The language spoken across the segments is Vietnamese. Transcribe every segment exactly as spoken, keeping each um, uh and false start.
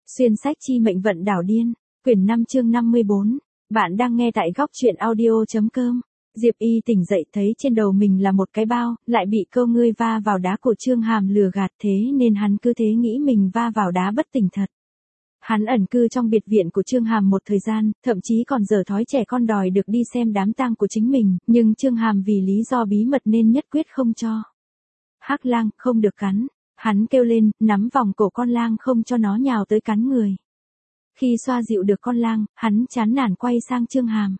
Xuyên sách chi mệnh vận đảo điên, quyển năm chương năm mươi bốn. Bạn đang nghe tại góc truyện audio.com. Diệp Y tỉnh dậy thấy trên đầu mình là một cái bao, lại bị câu ngươi va vào đá của Trương Hàm lừa gạt, thế nên hắn cứ thế nghĩ mình va vào đá bất tỉnh thật. Hắn ẩn cư trong biệt viện của Trương Hàm một thời gian, thậm chí còn dở thói trẻ con đòi được đi xem đám tang của chính mình, nhưng Trương Hàm vì lý do bí mật nên nhất quyết không cho. Hắc lang, không được cắn. Hắn kêu lên, nắm vòng cổ con lang không cho nó nhào tới cắn người. Khi xoa dịu được con lang, hắn chán nản quay sang Trương Hàm.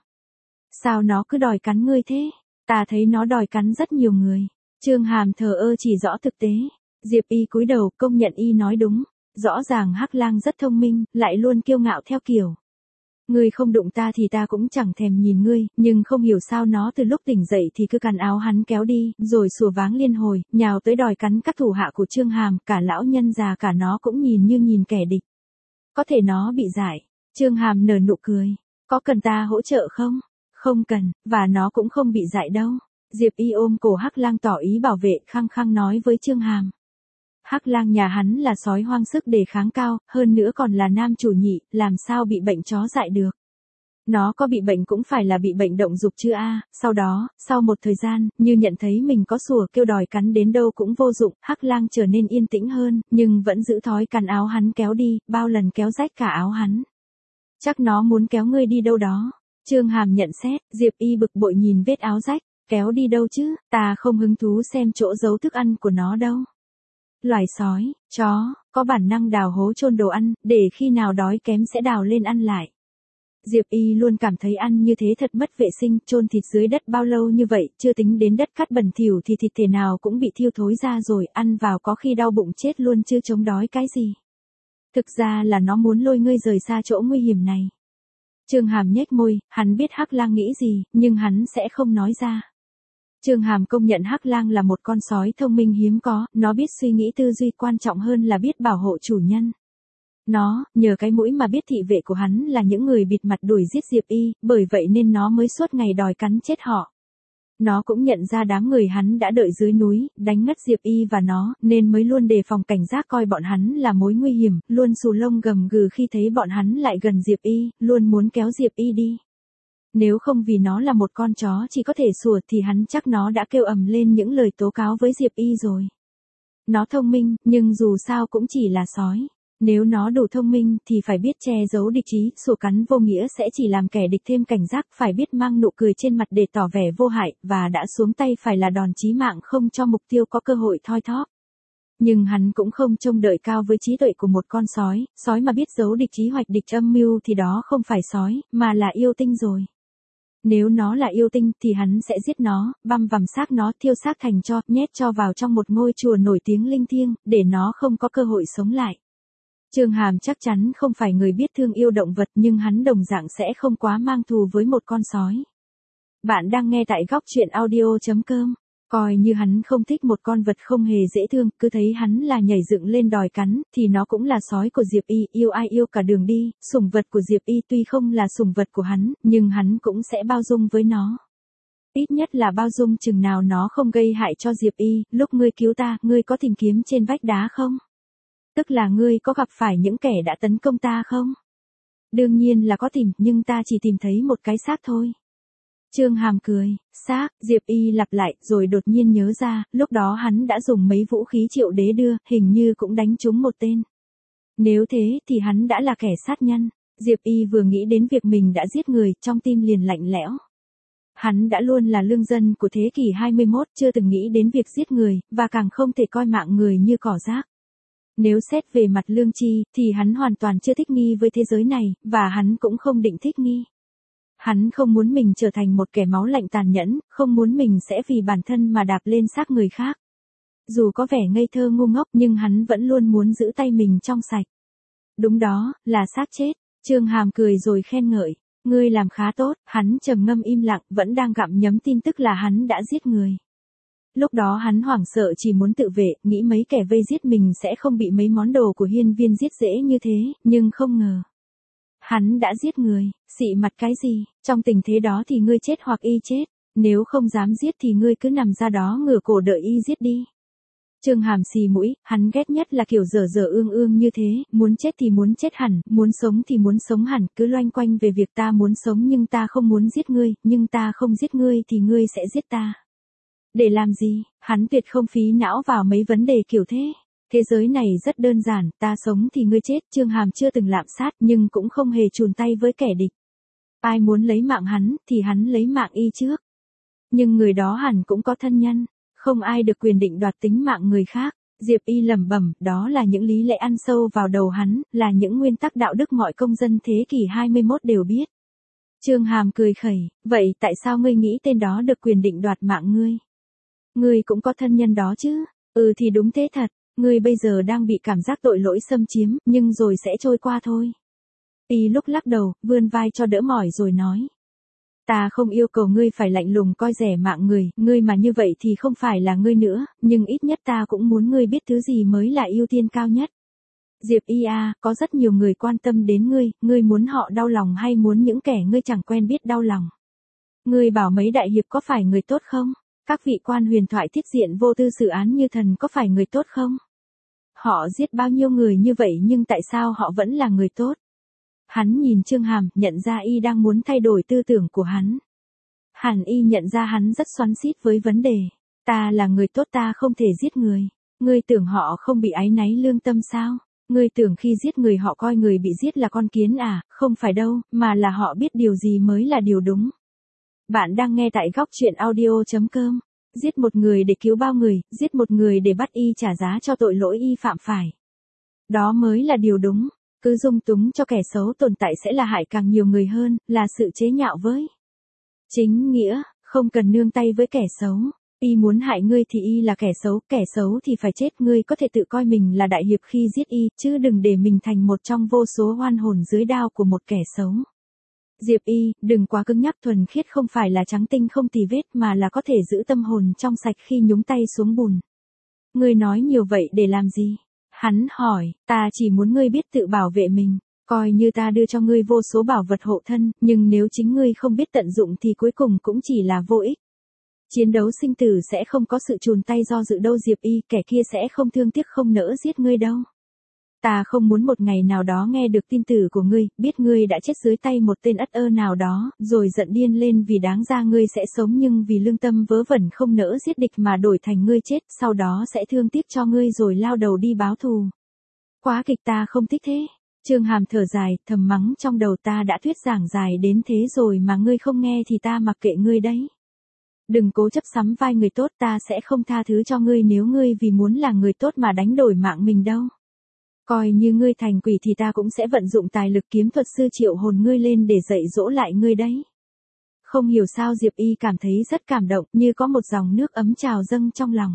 Sao nó cứ đòi cắn ngươi thế? Ta thấy nó đòi cắn rất nhiều người. Trương Hàm thờ ơ chỉ rõ thực tế. Diệp Y cúi đầu công nhận Y nói đúng. Rõ ràng Hắc lang rất thông minh, lại luôn kiêu ngạo theo kiểu. Ngươi không đụng ta thì ta cũng chẳng thèm nhìn ngươi, nhưng không hiểu sao nó từ lúc tỉnh dậy thì cứ cắn áo hắn kéo đi, rồi sủa váng liên hồi, nhào tới đòi cắn các thủ hạ của Trương Hàm, cả lão nhân già cả nó cũng nhìn như nhìn kẻ địch. Có thể nó bị dại. Trương Hàm nở nụ cười. Có cần ta hỗ trợ không? Không cần, và nó cũng không bị dại đâu. Diệp Y ôm cổ Hắc lang tỏ ý bảo vệ, khăng khăng nói với Trương Hàm. Hắc lang nhà hắn là sói hoang sức đề kháng cao, hơn nữa còn là nam chủ nhị, làm sao bị bệnh chó dại được. Nó có bị bệnh cũng phải là bị bệnh động dục chứ a. Sau đó, sau một thời gian, như nhận thấy mình có sủa kêu đòi cắn đến đâu cũng vô dụng, Hắc lang trở nên yên tĩnh hơn, nhưng vẫn giữ thói cắn áo hắn kéo đi, bao lần kéo rách cả áo hắn. Chắc nó muốn kéo ngươi đi đâu đó. Trương Hàm nhận xét, Diệp Y bực bội nhìn vết áo rách, kéo đi đâu chứ, ta không hứng thú xem chỗ giấu thức ăn của nó đâu. Loài sói, chó, có bản năng đào hố chôn đồ ăn, để khi nào đói kém sẽ đào lên ăn lại. Diệp Y luôn cảm thấy ăn như thế thật mất vệ sinh, chôn thịt dưới đất bao lâu như vậy, chưa tính đến đất cát bẩn thỉu thì thịt thể nào cũng bị thiêu thối ra rồi, ăn vào có khi đau bụng chết luôn chứ chống đói cái gì. Thực ra là nó muốn lôi ngươi rời xa chỗ nguy hiểm này. Trương Hàm nhếch môi, hắn biết Hắc lang nghĩ gì, nhưng hắn sẽ không nói ra. Trương Hàm công nhận Hắc lang là một con sói thông minh hiếm có, nó biết suy nghĩ tư duy quan trọng hơn là biết bảo hộ chủ nhân. Nó, nhờ cái mũi mà biết thị vệ của hắn là những người bịt mặt đuổi giết Diệp Y, bởi vậy nên nó mới suốt ngày đòi cắn chết họ. Nó cũng nhận ra đám người hắn đã đợi dưới núi, đánh ngất Diệp Y và nó, nên mới luôn đề phòng cảnh giác coi bọn hắn là mối nguy hiểm, luôn xù lông gầm gừ khi thấy bọn hắn lại gần Diệp Y, luôn muốn kéo Diệp Y đi. Nếu không vì nó là một con chó chỉ có thể sủa thì hắn chắc nó đã kêu ầm lên những lời tố cáo với Diệp Y rồi. Nó thông minh, nhưng dù sao cũng chỉ là sói. Nếu nó đủ thông minh thì phải biết che giấu địch ý, sủa cắn vô nghĩa sẽ chỉ làm kẻ địch thêm cảnh giác, phải biết mang nụ cười trên mặt để tỏ vẻ vô hại, và đã xuống tay phải là đòn chí mạng không cho mục tiêu có cơ hội thoi thóp. Nhưng hắn cũng không trông đợi cao với trí tuệ của một con sói, sói mà biết giấu địch ý hoạch địch âm mưu thì đó không phải sói, mà là yêu tinh rồi. Nếu nó là yêu tinh thì hắn sẽ giết nó, băm vằm xác nó, thiêu xác thành tro, nhét cho vào trong một ngôi chùa nổi tiếng linh thiêng, để nó không có cơ hội sống lại. Trương Hàm chắc chắn không phải người biết thương yêu động vật, nhưng hắn đồng dạng sẽ không quá mang thù với một con sói. Bạn đang nghe tại góc truyện audio.com. Coi như hắn không thích một con vật không hề dễ thương, cứ thấy hắn là nhảy dựng lên đòi cắn, thì nó cũng là sói của Diệp Y, yêu ai yêu cả đường đi, sủng vật của Diệp Y tuy không là sủng vật của hắn, nhưng hắn cũng sẽ bao dung với nó. Ít nhất là bao dung chừng nào nó không gây hại cho Diệp Y. Lúc ngươi cứu ta, ngươi có tìm kiếm trên vách đá không? Tức là ngươi có gặp phải những kẻ đã tấn công ta không? Đương nhiên là có tìm, nhưng ta chỉ tìm thấy một cái xác thôi. Trương Hàm cười, xác, Diệp Y lặp lại, rồi đột nhiên nhớ ra, lúc đó hắn đã dùng mấy vũ khí Triệu Đế đưa, hình như cũng đánh trúng một tên. Nếu thế thì hắn đã là kẻ sát nhân. Diệp Y vừa nghĩ đến việc mình đã giết người, trong tim liền lạnh lẽo. Hắn đã luôn là lương dân của thế kỷ hai mươi mốt, chưa từng nghĩ đến việc giết người, và càng không thể coi mạng người như cỏ rác. Nếu xét về mặt lương tri, thì hắn hoàn toàn chưa thích nghi với thế giới này, và hắn cũng không định thích nghi. Hắn không muốn mình trở thành một kẻ máu lạnh tàn nhẫn, không muốn mình sẽ vì bản thân mà đạp lên xác người khác. Dù có vẻ ngây thơ ngu ngốc nhưng hắn vẫn luôn muốn giữ tay mình trong sạch. Đúng đó, là xác chết. Trương Hàm cười rồi khen ngợi. Ngươi làm khá tốt. Hắn trầm ngâm im lặng, vẫn đang gặm nhấm tin tức là hắn đã giết người. Lúc đó hắn hoảng sợ chỉ muốn tự vệ, nghĩ mấy kẻ vây giết mình sẽ không bị mấy món đồ của hiên viên giết dễ như thế, nhưng không ngờ. Hắn đã giết người, xị mặt cái gì, trong tình thế đó thì ngươi chết hoặc y chết, nếu không dám giết thì ngươi cứ nằm ra đó ngửa cổ đợi y giết đi. Trương Hàm xì mũi, hắn ghét nhất là kiểu dở dở ương ương như thế, muốn chết thì muốn chết hẳn, muốn sống thì muốn sống hẳn, cứ loanh quanh về việc ta muốn sống nhưng ta không muốn giết ngươi, nhưng ta không giết ngươi thì ngươi sẽ giết ta. Để làm gì, hắn tuyệt không phí não vào mấy vấn đề kiểu thế. Thế giới này rất đơn giản, ta sống thì ngươi chết, Trương Hàm chưa từng lạm sát nhưng cũng không hề chùn tay với kẻ địch. Ai muốn lấy mạng hắn, thì hắn lấy mạng y trước. Nhưng người đó hẳn cũng có thân nhân, không ai được quyền định đoạt tính mạng người khác. Diệp Y lẩm bẩm, đó là những lý lẽ ăn sâu vào đầu hắn, là những nguyên tắc đạo đức mọi công dân thế kỷ hai mươi mốt đều biết. Trương Hàm cười khẩy, vậy tại sao ngươi nghĩ tên đó được quyền định đoạt mạng ngươi? Ngươi cũng có thân nhân đó chứ? Ừ thì đúng thế thật, ngươi bây giờ đang bị cảm giác tội lỗi xâm chiếm, nhưng rồi sẽ trôi qua thôi. Y lúc lắc đầu, vươn vai cho đỡ mỏi rồi nói. Ta không yêu cầu ngươi phải lạnh lùng coi rẻ mạng người, ngươi mà như vậy thì không phải là ngươi nữa, nhưng ít nhất ta cũng muốn ngươi biết thứ gì mới là ưu tiên cao nhất. Diệp Y à, có rất nhiều người quan tâm đến ngươi, ngươi muốn họ đau lòng hay muốn những kẻ ngươi chẳng quen biết đau lòng? Ngươi bảo mấy đại hiệp có phải người tốt không? Các vị quan huyền thoại thiết diện vô tư xử án như thần có phải người tốt không? Họ giết bao nhiêu người như vậy nhưng tại sao họ vẫn là người tốt? Hắn nhìn Trương Hàm, nhận ra y đang muốn thay đổi tư tưởng của hắn. Hẳn y nhận ra hắn rất xoắn xít với vấn đề. Ta là người tốt, ta không thể giết người. Ngươi tưởng họ không bị áy náy lương tâm sao? Ngươi tưởng khi giết người họ coi người bị giết là con kiến à? Không phải đâu, mà là họ biết điều gì mới là điều đúng. Bạn đang nghe tại góc truyện audio chấm com. Giết một người để cứu bao người, giết một người để bắt y trả giá cho tội lỗi y phạm phải. Đó mới là điều đúng. Cứ dung túng cho kẻ xấu tồn tại sẽ là hại càng nhiều người hơn, là sự chế nhạo với chính nghĩa, không cần nương tay với kẻ xấu. Y muốn hại ngươi thì y là kẻ xấu, kẻ xấu thì phải chết. Ngươi có thể tự coi mình là đại hiệp khi giết y, chứ đừng để mình thành một trong vô số oan hồn dưới đao của một kẻ xấu. Diệp Y, đừng quá cứng nhắc, thuần khiết không phải là trắng tinh không tì vết mà là có thể giữ tâm hồn trong sạch khi nhúng tay xuống bùn. Ngươi nói nhiều vậy để làm gì? Hắn hỏi, ta chỉ muốn ngươi biết tự bảo vệ mình, coi như ta đưa cho ngươi vô số bảo vật hộ thân, nhưng nếu chính ngươi không biết tận dụng thì cuối cùng cũng chỉ là vô ích. Chiến đấu sinh tử sẽ không có sự chùn tay do dự đâu Diệp Y, kẻ kia sẽ không thương tiếc không nỡ giết ngươi đâu. Ta không muốn một ngày nào đó nghe được tin tử của ngươi, biết ngươi đã chết dưới tay một tên ất ơ nào đó, rồi giận điên lên vì đáng ra ngươi sẽ sống nhưng vì lương tâm vớ vẩn không nỡ giết địch mà đổi thành ngươi chết, sau đó sẽ thương tiếc cho ngươi rồi lao đầu đi báo thù. Quá kịch, ta không thích thế. Trương Hàm thở dài, thầm mắng trong đầu, ta đã thuyết giảng dài đến thế rồi mà ngươi không nghe thì ta mặc kệ ngươi đấy. Đừng cố chấp sắm vai người tốt, ta sẽ không tha thứ cho ngươi nếu ngươi vì muốn là người tốt mà đánh đổi mạng mình đâu. Coi như ngươi thành quỷ thì ta cũng sẽ vận dụng tài lực kiếm thuật sư triệu hồn ngươi lên để dạy dỗ lại ngươi đấy. Không hiểu sao Diệp Y cảm thấy rất cảm động, như có một dòng nước ấm trào dâng trong lòng.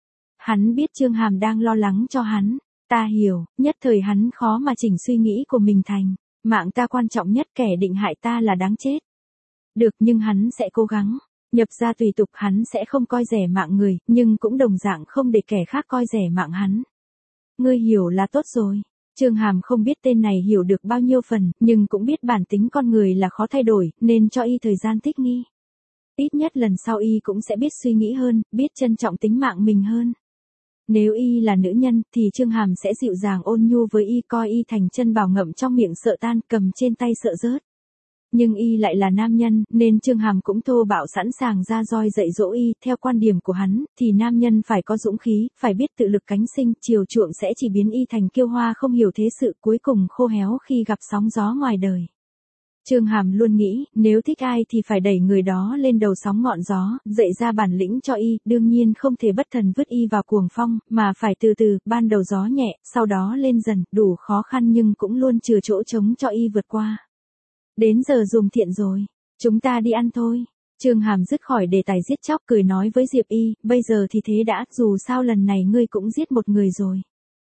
Hắn biết Trương Hàm đang lo lắng cho hắn. Ta hiểu, nhất thời hắn khó mà chỉnh suy nghĩ của mình thành. Mạng ta quan trọng nhất, kẻ định hại ta là đáng chết. Được, nhưng hắn sẽ cố gắng. Nhập ra tùy tục, hắn sẽ không coi rẻ mạng người, nhưng cũng đồng dạng không để kẻ khác coi rẻ mạng hắn. Ngươi hiểu là tốt rồi. Trương Hàm không biết tên này hiểu được bao nhiêu phần, nhưng cũng biết bản tính con người là khó thay đổi, nên cho y thời gian thích nghi. Ít nhất lần sau y cũng sẽ biết suy nghĩ hơn, biết trân trọng tính mạng mình hơn. Nếu y là nữ nhân, thì Trương Hàm sẽ dịu dàng ôn nhu với y, coi y thành chân bảo ngậm trong miệng sợ tan, cầm trên tay sợ rớt. Nhưng y lại là nam nhân, nên Trương Hàm cũng thô bạo sẵn sàng ra roi dạy dỗ y. Theo quan điểm của hắn, thì nam nhân phải có dũng khí, phải biết tự lực cánh sinh, chiều chuộng sẽ chỉ biến y thành kiêu hoa không hiểu thế sự, cuối cùng khô héo khi gặp sóng gió ngoài đời. Trương Hàm luôn nghĩ, nếu thích ai thì phải đẩy người đó lên đầu sóng ngọn gió, dạy ra bản lĩnh cho y, đương nhiên không thể bất thần vứt y vào cuồng phong, mà phải từ từ, ban đầu gió nhẹ, sau đó lên dần, đủ khó khăn nhưng cũng luôn chừa chỗ trống cho y vượt qua. Đến giờ dùng thiện rồi, chúng ta đi ăn thôi. Trương Hàm dứt khỏi đề tài giết chóc, cười nói với Diệp Y, bây giờ thì thế đã, dù sao lần này ngươi cũng giết một người rồi.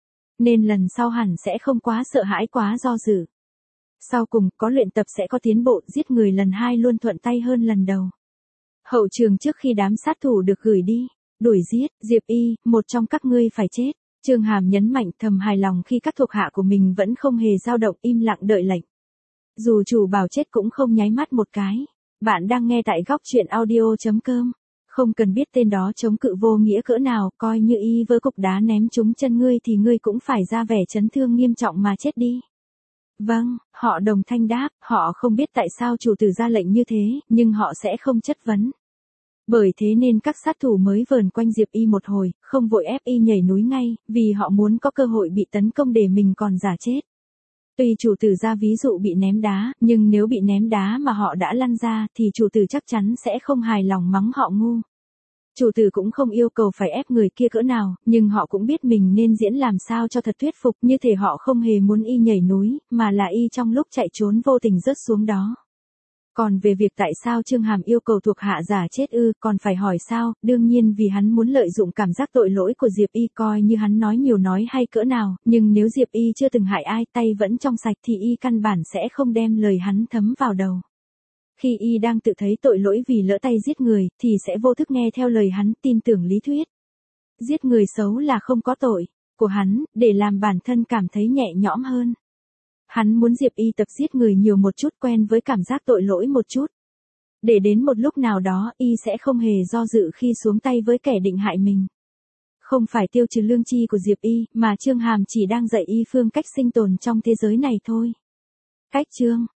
Nên lần sau hẳn sẽ không quá sợ hãi, quá do dự. Sau cùng, có luyện tập sẽ có tiến bộ, giết người lần hai luôn thuận tay hơn lần đầu. Hậu trường trước khi đám sát thủ được gửi đi, đuổi giết, Diệp Y, một trong các ngươi phải chết. Trương Hàm nhấn mạnh, thầm hài lòng khi các thuộc hạ của mình vẫn không hề dao động, im lặng đợi lệnh. Dù chủ bảo chết cũng không nháy mắt một cái. Bạn đang nghe tại góc truyện audio chấm com. Không cần biết tên đó chống cự vô nghĩa cỡ nào, coi như y vỡ cục đá ném trúng chân ngươi thì ngươi cũng phải ra vẻ chấn thương nghiêm trọng mà chết đi. Vâng, họ đồng thanh đáp, họ không biết tại sao chủ tử ra lệnh như thế, nhưng họ sẽ không chất vấn. Bởi thế nên các sát thủ mới vờn quanh Diệp Y một hồi, không vội ép Y nhảy núi ngay, vì họ muốn có cơ hội bị tấn công để mình còn giả chết. Tuy chủ tử ra ví dụ bị ném đá, nhưng nếu bị ném đá mà họ đã lăn ra thì chủ tử chắc chắn sẽ không hài lòng mắng họ ngu. Chủ tử cũng không yêu cầu phải ép người kia cỡ nào, nhưng họ cũng biết mình nên diễn làm sao cho thật thuyết phục, như thể họ không hề muốn Y nhảy núi, mà là Y trong lúc chạy trốn vô tình rớt xuống đó. Còn về việc tại sao Chương Hàm yêu cầu thuộc hạ giả chết ư, còn phải hỏi sao, đương nhiên vì hắn muốn lợi dụng cảm giác tội lỗi của Diệp Y, coi như hắn nói nhiều nói hay cỡ nào, nhưng nếu Diệp Y chưa từng hại ai, tay vẫn trong sạch thì Y căn bản sẽ không đem lời hắn thấm vào đầu. Khi Y đang tự thấy tội lỗi vì lỡ tay giết người, thì sẽ vô thức nghe theo lời hắn, tin tưởng lý thuyết giết người xấu là không có tội của hắn, để làm bản thân cảm thấy nhẹ nhõm hơn. Hắn muốn Diệp Y tập giết người nhiều một chút, quen với cảm giác tội lỗi một chút. Để đến một lúc nào đó, Y sẽ không hề do dự khi xuống tay với kẻ định hại mình. Không phải tiêu trừ lương tri của Diệp Y, mà Chương Hàm chỉ đang dạy Y phương cách sinh tồn trong thế giới này thôi. Cách chương